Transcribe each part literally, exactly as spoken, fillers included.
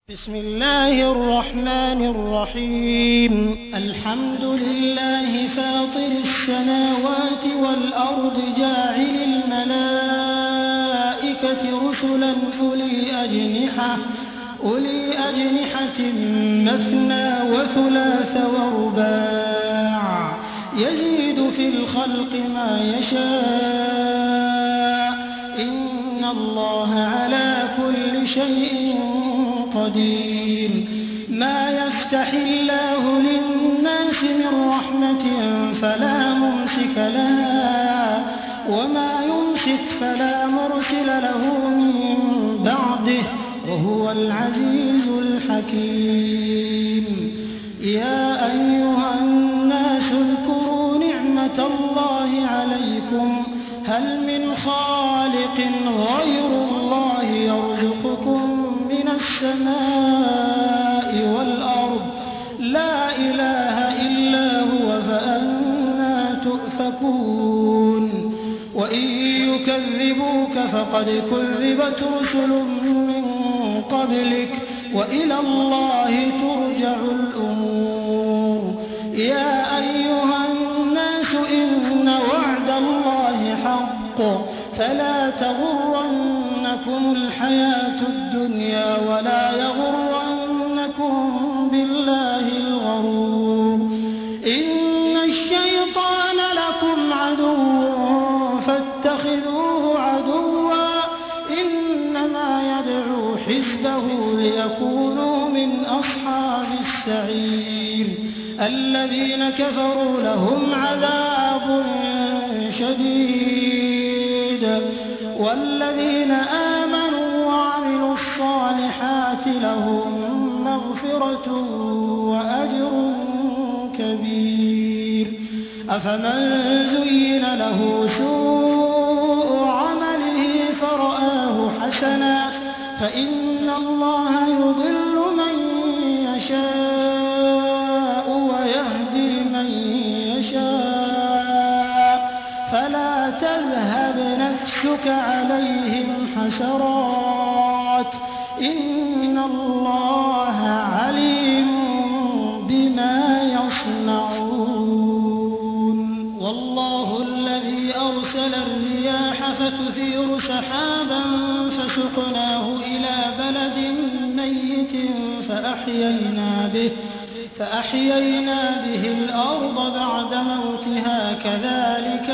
بسم الله الرحمن الرحيم الحمد لله فاطر السماوات والأرض جاعل الملائكة رسلا أولي أجنحة أولي أجنحة مثنى وثلاث ورباع يزيد في الخلق ما يشاء إن الله على كل شيء قدير ما يفتح الله للناس من رحمة فلا ممسك لها وما يمسك فلا مرسل له من بعده وهو العزيز الحكيم يا أيها الناس اذكروا نعمة الله عليكم هل من خالق غير الله يرزقكم من السماء والأرض لا إله إلا هو فأنى تؤفكون وإن يكذبوك فقد كذبت رسل من قبلك وإلى الله ترجع الأمور يا أيها الناس إن وعد الله حق فلا تغرنكم الحياة الدنيا ولا يغرنكم بالله الغرور إن الشيطان لكم عدو فاتخذوه عدوا إنما يدعو حزبه ليكونوا من أصحاب السعير الذين كفروا لهم عذاب شديد والذين آمنوا وعملوا الصالحات لهم مغفرة وأجر كبير أفمن زين له سوء عمله فرآه حسنا فإن الله يضل من يشاء ويهدي من يشاء فلا تذهب نفسك عليهم حسرات إن الله عليم بما يصنعون والله الذي أرسل الرياح فتثير سحابا فسقناه إلى بلد ميت فأحيينا به فأحيينا به الأرض بعد موتها كذلك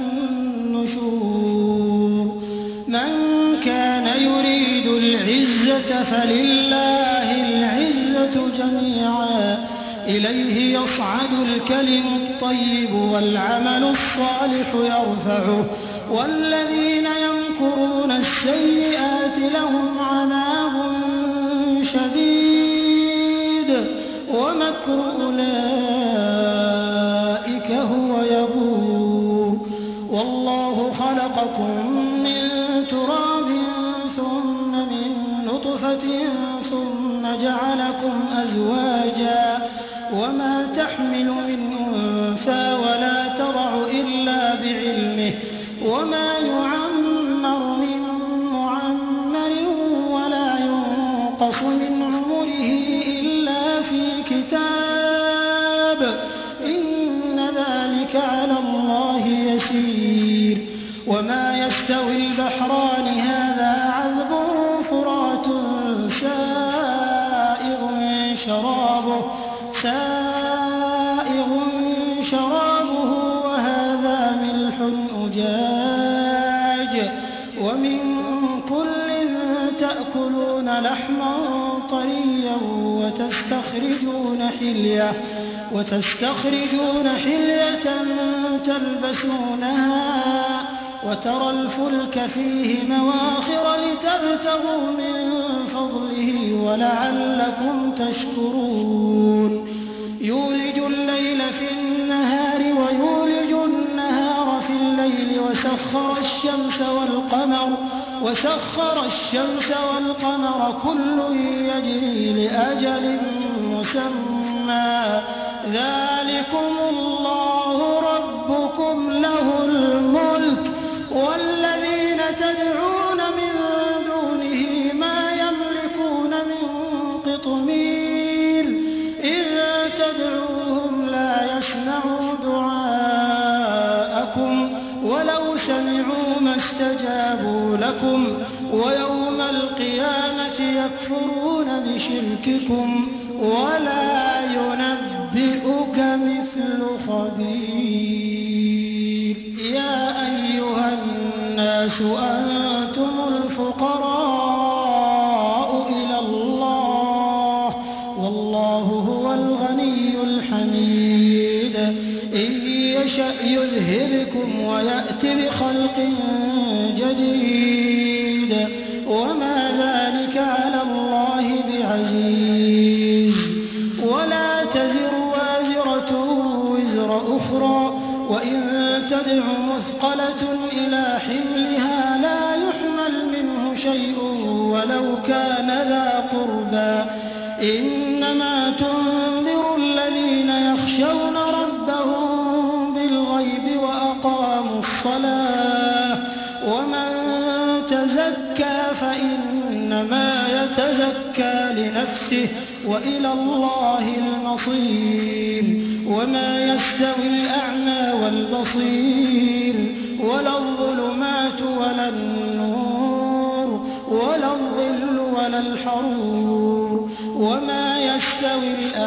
النشور من كان يريد العزة فلله العزة جميعا إليه يصعد الكلم الطيب والعمل الصالح يرفعه والذين يمكرون السيئات لهم عذاب شديد ومكر أولئك هو يبور والله خلقكم من تراب ثم من نطفة ثم جعلكم أزواجا وما تحمل من أنثى ولا تضع إلا بعلمه وما يعمر من معمر ولا ينقص من عمره إلا في كتاب إن ذلك على الله يسير وما يستوي البحران هذا عذب فرات سائغ شرابه سائغ شرابه وهذا ملح أجاج ومن كل تأكلون لحما طريا وتستخرجون حلية وتستخرجون حلية تلبسونها وترى الفلك فيه مواخر لتبتغوا من فضله ولعلكم تشكرون يولج الليل في النهار ويولج النهار في الليل وسخر الشمس والقمر وسخر الشمس والقمر كل يجري لأجل مسمى ذلكم الله ربكم له الملك والذين تدعون من دونه ما يملكون من لكم ويوم القيامة يكفرون بشرككم ولا ينبئك مثل خبير. يا أيها الناس أنتم الفقراء إلى الله والله هو الغني الحميد. إن يشأ يذهبكم ويأت بخلق جديد وما ذلك على الله بعزيز. ولا تزر وازرة وزر أخرى وإن تدع مثقلة إلى حملها لا يحمل منه شيء ولو كان ذا قربى. إنما تنذر الذين يخشون ربهم بالغيب وأقاموا الصلاة ومن تزكى فإنما يتزكى لنفسه وإلى الله المصير. وما يستوي الأعمى والبصير ولا الظلمات ولا النور ولا الظل ولا الحرور وما يستوي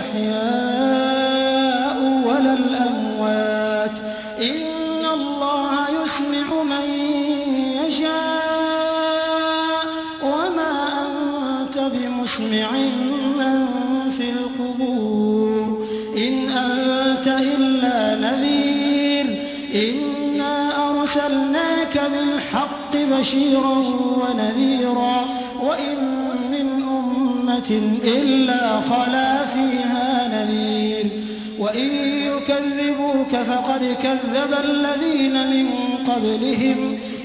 الأحياء ولا الأموات. إن الله يسمع من يشاء وما أنت بمسمع من في القبور إن أنت إلا نذير. إنا أرسلناك بالحق بشيرا ونذيرا وإن من أمة إلا خلا فيها نذير. وإن يكذبوك فقد كذب الذين من قبلهم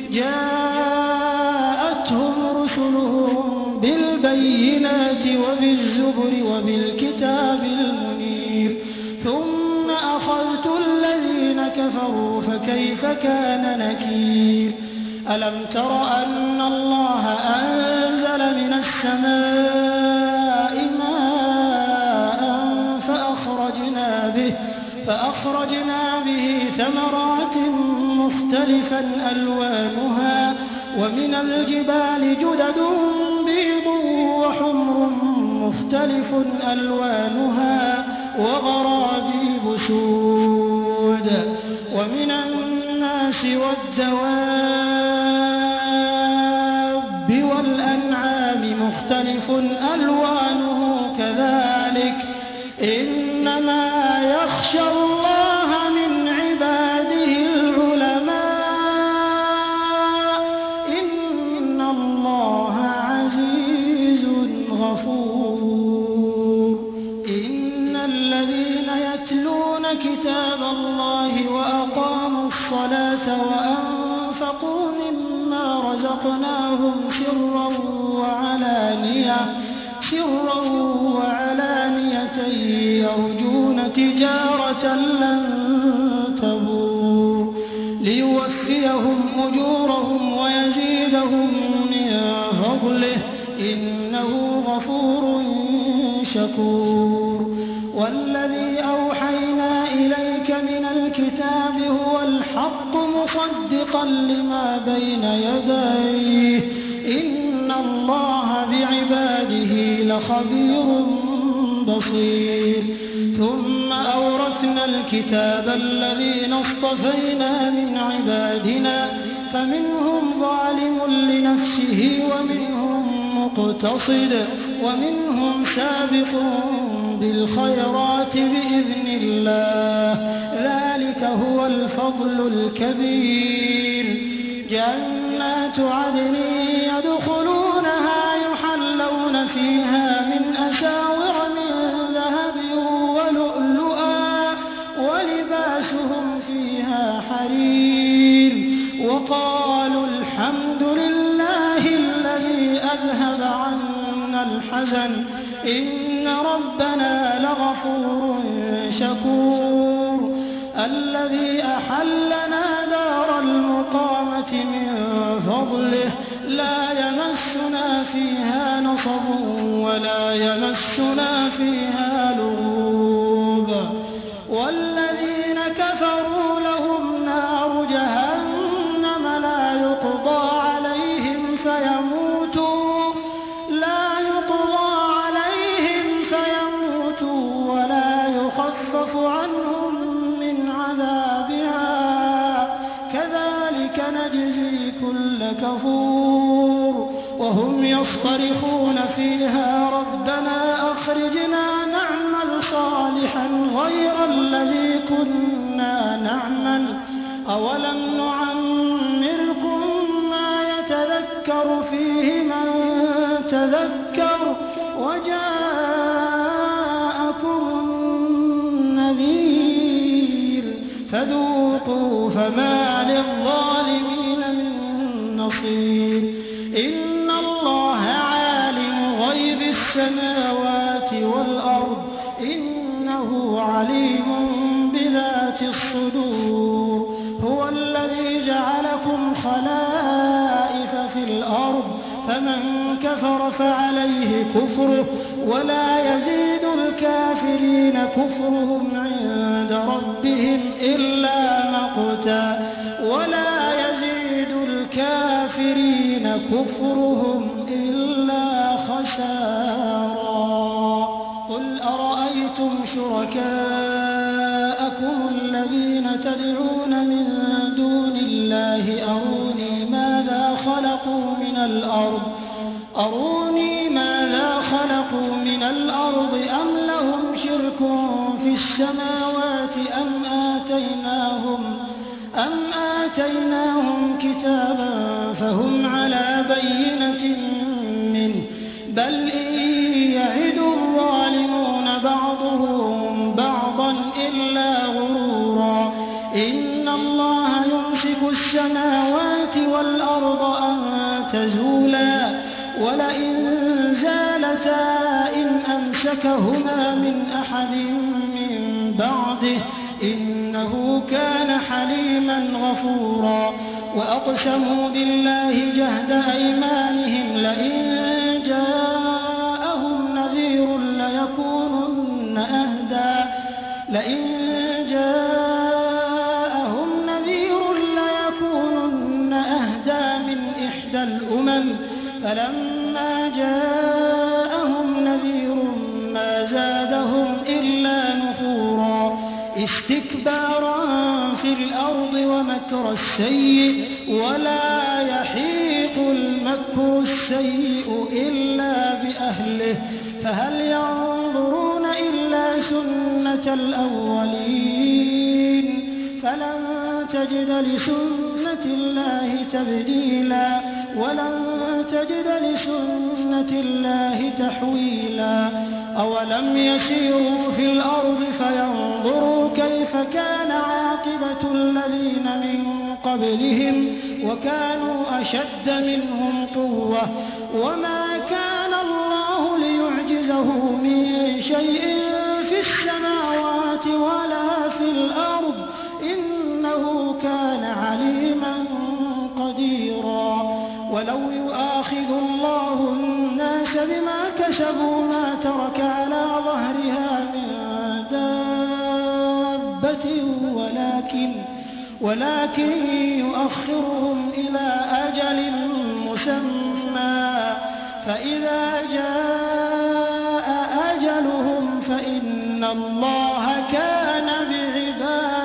جاءتهم رسلهم بالبينات وبالزبر وبالكتاب المنير ثم أخذت الذين كفروا فكيف كان نكير. ألم تر أن الله أنزل من السماء ماء فأخرجنا به, فأخرجنا به ثمرات مختلفا ألوانها ومن الجبال جدد بيض وحمر مختلف ألوانها وغرابيب سود. ومن الناس والدواب والأنعام مختلف ألوانه كذلك إنما يخشى الله من عباده العلماء إن الله عزيز غفور. إن الذين يتلون كتاب الله وأقاموا الصلاة وأنفقوا مما رزقناهم سرا وعلانية سرا وعلانية يرجون تجارة لن تبور ليوفيهم أجورهم ويزيدهم من فضله إنه غفور شكور. والذي أوحينا إليك من الكتاب هو الحق مصدقا لما بين يديه إن الله بعباده لخبير بصير. ثم أورثنا الكتاب الذين اصطفينا من عبادنا فمنهم ظالم لنفسه ومنهم مقتصد ومنهم سابق بالخيرات بإذن الله ذلك هو الفضل الكبير. جنات عدن يدخلونها يحلون فيها من أساور من ذهب ولؤلؤا ولباسهم فيها حرير. وقالوا الحمد لله الذي أذهب عنا الحزن إن ربنا لغفور شكور. الذي أحلنا دار المقامة من فضله لا يمسنا فيها نصب ولا يمسنا فيها لغوب. والذين كفروا لهم نار جهنم لا يقضى عليهم كفور وهم يصطرخون فيها ربنا أخرجنا نعمل صالحا غير الذي كنا نعمل أولم نعمركم ما يتذكر فيه من تذكر وجاءكم النذير فذوقوا فما للظالمين من نصير إن الله عالم غيب السماوات والأرض إنه عليم بذات الصدور هو الذي جعلكم خلائف في الأرض فمن كفر فعليه كفره ولا يزيد الكافرين كفرهم عند ربهم إلا مقتا ولا يزيد الكافرين كفرهم إلا خسارا قل أرأيتم شركاءكم الذين تدعون من دون الله أروني ماذا خلقوا من الأرض أروني ماذا خلقوا من الأرض أم لهم شرك في السماوات أم آتيناهم أم آتيناهم كتابا فهم على بينة منه بل إن يعد الظالمون بعضهم بعضا إلا غرورا إن الله يمسك السماوات والأرض أن تزولا ولئن زالتا إن أمسكهما من أحد من بعده إنه كان حليما غفورا وأقسموا بالله جهد أيمانهم لئن جاءهم نذير ليكونن أهدى لئن جاءهم نذير ليكونن أهدى من إحدى الأمم فلما جاءهم نذير ما زادهم إلا نفورا استكبارا في الأرض ومكر السيء ولا يحيق المكر السيء إلا بأهله فهل ينظرون إلا سنة الأولين فلن تجد لسنة الله تبديلا ولن تجد لسنة الله تحويلا أولم يسيروا في الأرض فينظروا كيف كان عاقبة الذين من قبلهم وكانوا أشد منهم قوة وما كان الله ليعجزه من شيء في السماوات ولا في الأرض إنه كان عليما قديرا ولو يؤاخذ الله الناس بما كسبوا ما ترك على ظهرها من دابة ولكن ولكن يؤخرهم إلى أجل مسمى فإذا جاء أجلهم فإن الله كان بعباده